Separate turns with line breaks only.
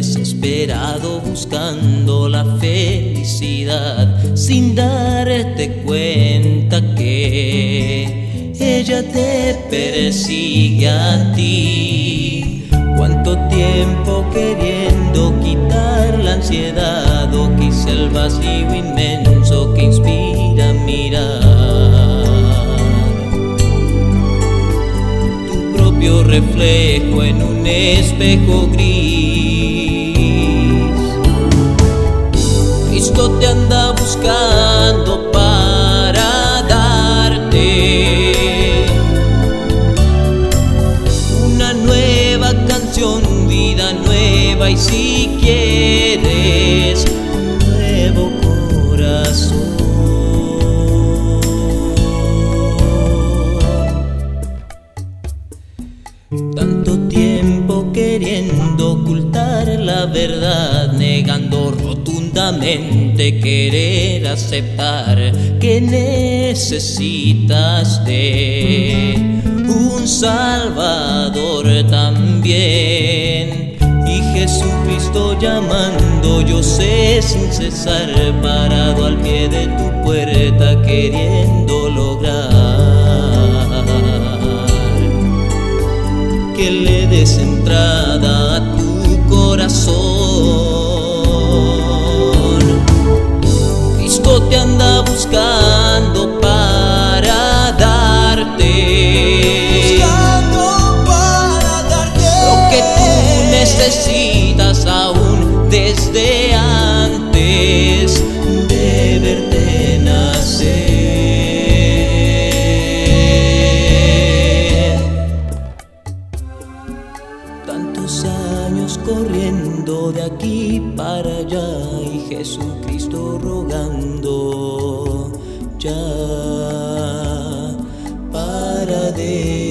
desesperado buscando la felicidad, sin darte cuenta que ella te persigue a ti. Cuánto tiempo queriendo quitar la ansiedad, o quizá el vacío inmenso que inspira a mirar tu propio reflejo en un espejo gris. Cristo te anda buscando para darte una nueva canción, vida nueva, y si quieres un nuevo corazón. Tanto tiempo queriendo ocultar la verdad, negando rotundamente querer aceptar que necesitas de un Salvador también. Y Jesucristo llamando, yo sé, sin cesar, parado al pie de tu puerta queriendo lograr que le des entrada a tu corazón. Cristo te anda buscando para darte lo que tú necesitas aún desde antes de verte nacer. Tantos años corriendo de aquí para allá y Jesucristo rogando ya para de